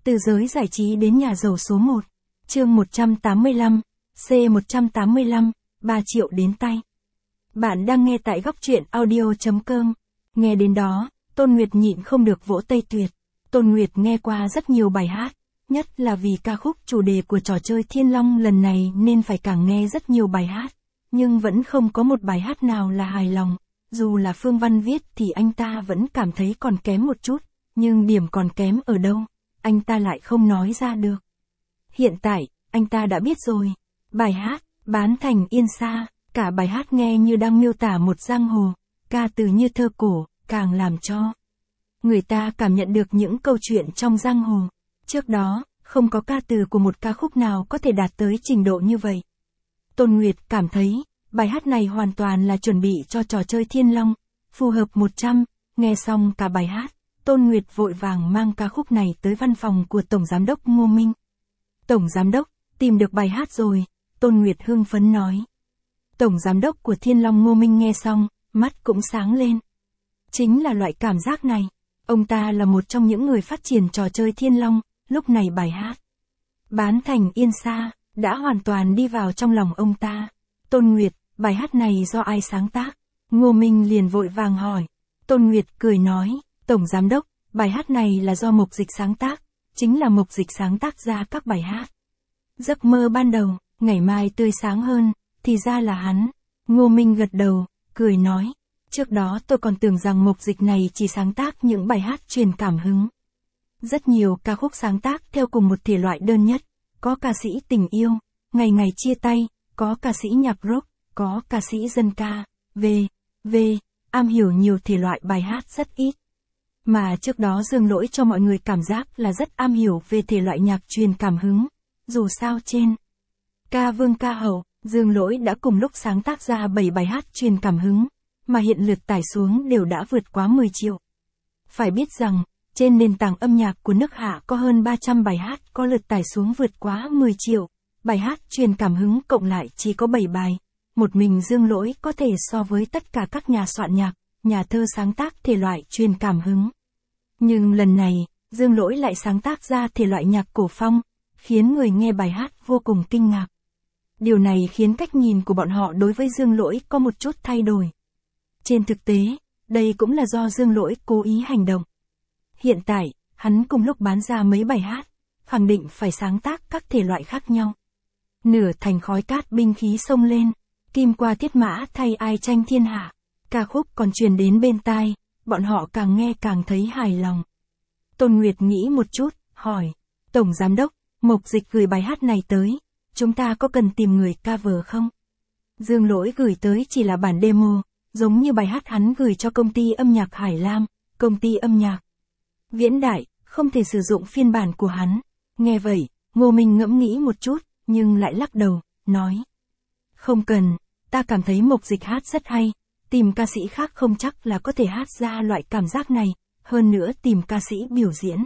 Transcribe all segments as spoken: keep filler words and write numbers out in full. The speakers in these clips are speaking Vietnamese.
Từ giới giải trí đến nhà giàu số một. Chương một trăm tám mươi lăm, C một trăm tám mươi lăm, ba triệu đến tay. Bạn đang nghe tại góc truyện audio chấm com. Nghe đến đó, Tôn Nguyệt nhịn không được vỗ tay tuyệt. Tôn Nguyệt nghe qua rất nhiều bài hát, nhất là vì ca khúc chủ đề của trò chơi Thiên Long lần này nên phải càng nghe rất nhiều bài hát. Nhưng vẫn không có một bài hát nào là hài lòng. Dù là Phương Văn viết thì anh ta vẫn cảm thấy còn kém một chút, nhưng điểm còn kém ở đâu, anh ta lại không nói ra được. Hiện tại, anh ta đã biết rồi. Bài hát, Bán Thành Yên Sa, cả bài hát nghe như đang miêu tả một giang hồ, ca từ như thơ cổ, càng làm cho người ta cảm nhận được những câu chuyện trong giang hồ. Trước đó, không có ca từ của một ca khúc nào có thể đạt tới trình độ như vậy. Tôn Nguyệt cảm thấy, bài hát này hoàn toàn là chuẩn bị cho trò chơi Thiên Long, phù hợp một trăm, nghe xong cả bài hát, Tôn Nguyệt vội vàng mang ca khúc này tới văn phòng của Tổng Giám đốc Ngô Minh. Tổng Giám đốc, tìm được bài hát rồi, Tôn Nguyệt hưng phấn nói. Tổng Giám đốc của Thiên Long Ngô Minh nghe xong, mắt cũng sáng lên. Chính là loại cảm giác này, ông ta là một trong những người phát triển trò chơi Thiên Long, lúc này bài hát Bán Thành Yên Sa đã hoàn toàn đi vào trong lòng ông ta. Tôn Nguyệt, bài hát này do ai sáng tác? Ngô Minh liền vội vàng hỏi. Tôn Nguyệt cười nói, Tổng Giám đốc, bài hát này là do Mộc Dịch sáng tác, chính là Mộc Dịch sáng tác ra các bài hát. Giấc mơ ban đầu, ngày mai tươi sáng hơn, thì ra là hắn. Ngô Minh gật đầu, cười nói, trước đó tôi còn tưởng rằng Mộc Dịch này chỉ sáng tác những bài hát truyền cảm hứng. Rất nhiều ca khúc sáng tác theo cùng một thể loại đơn nhất, có ca sĩ tình yêu, ngày ngày chia tay, có ca sĩ nhạc rock, có ca sĩ dân ca, về, về, am hiểu nhiều thể loại bài hát rất ít. Mà trước đó Dương Lỗi cho mọi người cảm giác là rất am hiểu về thể loại nhạc truyền cảm hứng. Dù sao trên ca vương ca hậu, Dương Lỗi đã cùng lúc sáng tác ra bảy bài hát truyền cảm hứng, mà hiện lượt tải xuống đều đã vượt quá mười triệu. Phải biết rằng, trên nền tảng âm nhạc của nước Hạ có hơn ba trăm bài hát có lượt tải xuống vượt quá mười triệu, bài hát truyền cảm hứng cộng lại chỉ có bảy bài. Một mình Dương Lỗi có thể so với tất cả các nhà soạn nhạc, nhà thơ sáng tác thể loại truyền cảm hứng. Nhưng lần này, Dương Lỗi lại sáng tác ra thể loại nhạc cổ phong, khiến người nghe bài hát vô cùng kinh ngạc. Điều này khiến cách nhìn của bọn họ đối với Dương Lỗi có một chút thay đổi. Trên thực tế, đây cũng là do Dương Lỗi cố ý hành động. Hiện tại, hắn cùng lúc bán ra mấy bài hát, khẳng định phải sáng tác các thể loại khác nhau. Nửa thành khói cát binh khí xông lên, kim qua thiết mã thay ai tranh thiên hạ, ca khúc còn truyền đến bên tai, bọn họ càng nghe càng thấy hài lòng. Tôn Nguyệt nghĩ một chút, hỏi, Tổng Giám đốc, Mộc Dịch gửi bài hát này tới, chúng ta có cần tìm người cover không? Dương Lỗi gửi tới chỉ là bản demo, giống như bài hát hắn gửi cho công ty âm nhạc Hải Lam, công ty âm nhạc Viễn Đại, không thể sử dụng phiên bản của hắn. Nghe vậy, Ngô Minh ngẫm nghĩ một chút, nhưng lại lắc đầu, nói, không cần, ta cảm thấy Mộc Dịch hát rất hay, tìm ca sĩ khác không chắc là có thể hát ra loại cảm giác này, hơn nữa tìm ca sĩ biểu diễn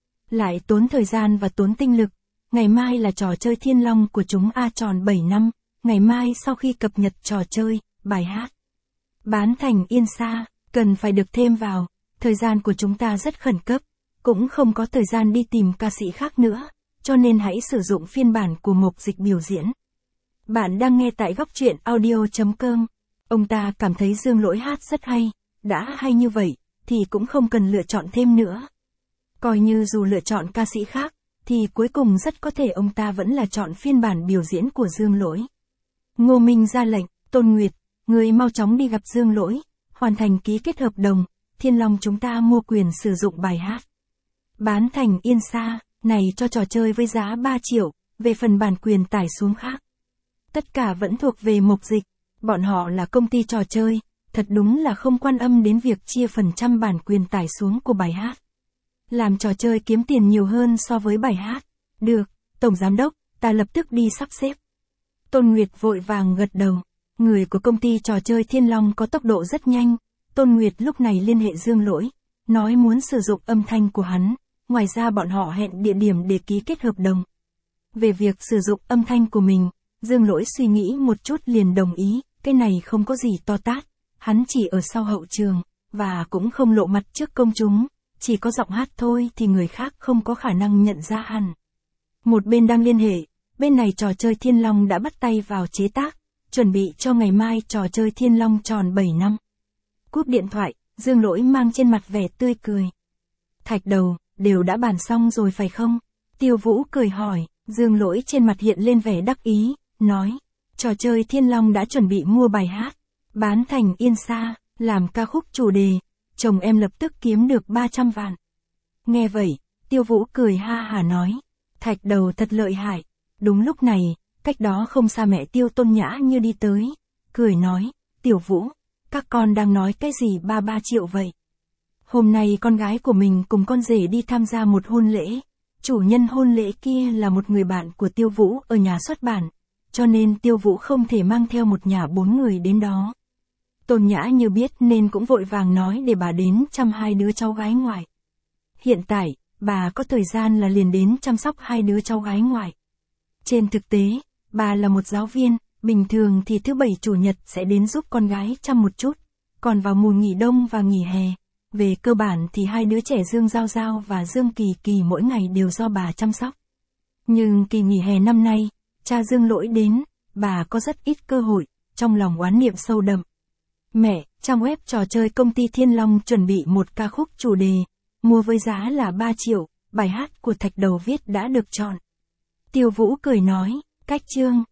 lại tốn thời gian và tốn tinh lực. Ngày mai là trò chơi Thiên Long của chúng A tròn bảy năm, ngày mai sau khi cập nhật trò chơi, bài hát Bán Thành Yên Sa cần phải được thêm vào, thời gian của chúng ta rất khẩn cấp, cũng không có thời gian đi tìm ca sĩ khác nữa, cho nên hãy sử dụng phiên bản của Mộc Dịch biểu diễn. Bạn đang nghe tại góc truyện audio chấm com. Ông ta cảm thấy Dương Lỗi hát rất hay, đã hay như vậy, thì cũng không cần lựa chọn thêm nữa. Coi như dù lựa chọn ca sĩ khác, thì cuối cùng rất có thể ông ta vẫn là chọn phiên bản biểu diễn của Dương Lỗi. Ngô Minh ra lệnh, Tôn Nguyệt, người mau chóng đi gặp Dương Lỗi, hoàn thành ký kết hợp đồng, Thiên Long chúng ta mua quyền sử dụng bài hát Bán Thành Yên Sa này cho trò chơi với giá ba triệu, về phần bản quyền tải xuống khác. Tất cả vẫn thuộc về Mộc Dịch, bọn họ là công ty trò chơi, thật đúng là không quan âm đến việc chia phần trăm bản quyền tải xuống của bài hát. Làm trò chơi kiếm tiền nhiều hơn so với bài hát. Được, Tổng Giám đốc, ta lập tức đi sắp xếp. Tôn Nguyệt vội vàng gật đầu. Người của công ty trò chơi Thiên Long có tốc độ rất nhanh. Tôn Nguyệt lúc này liên hệ Dương Lỗi, nói muốn sử dụng âm thanh của hắn. Ngoài ra bọn họ hẹn địa điểm để ký kết hợp đồng. Về việc sử dụng âm thanh của mình, Dương Lỗi suy nghĩ một chút liền đồng ý. Cái này không có gì to tát, hắn chỉ ở sau hậu trường, và cũng không lộ mặt trước công chúng, chỉ có giọng hát thôi thì người khác không có khả năng nhận ra hẳn. Một bên đang liên hệ, bên này trò chơi Thiên Long đã bắt tay vào chế tác, chuẩn bị cho ngày mai trò chơi Thiên Long tròn bảy năm. Cúp điện thoại, Dương Lỗi mang trên mặt vẻ tươi cười. Thạch Đầu, đều đã bàn xong rồi phải không? Tiêu Vũ cười hỏi, Dương Lỗi trên mặt hiện lên vẻ đắc ý, nói, trò chơi Thiên Long đã chuẩn bị mua bài hát, bán thành Yên Sa, làm ca khúc chủ đề, chồng em lập tức kiếm được ba trăm vạn. Nghe vậy, Tiêu Vũ cười ha hả nói, Thạch Đầu thật lợi hại. Đúng lúc này, cách đó không xa mẹ Tiêu Tôn Nhã như đi tới, cười nói, Tiểu Vũ, các con đang nói cái gì ba ba triệu vậy? Hôm nay con gái của mình cùng con rể đi tham gia một hôn lễ, chủ nhân hôn lễ kia là một người bạn của Tiêu Vũ ở nhà xuất bản, cho nên Tiêu Vũ không thể mang theo một nhà bốn người đến đó. Tôn Nhã như biết nên cũng vội vàng nói để bà đến chăm hai đứa cháu gái ngoại. Hiện tại, bà có thời gian là liền đến chăm sóc hai đứa cháu gái ngoại. Trên thực tế, bà là một giáo viên, bình thường thì thứ bảy chủ nhật sẽ đến giúp con gái chăm một chút, còn vào mùa nghỉ đông và nghỉ hè, về cơ bản thì hai đứa trẻ Dương Giao Giao và Dương Kỳ Kỳ mỗi ngày đều do bà chăm sóc. Nhưng kỳ nghỉ hè năm nay, cha Dương Lỗi đến, bà có rất ít cơ hội, trong lòng oán niệm sâu đậm. Mẹ, trang web trò chơi công ty Thiên Long chuẩn bị một ca khúc chủ đề, mua với giá là ba triệu, bài hát của Thạch Đầu viết đã được chọn. Tiêu Vũ cười nói, cách chương.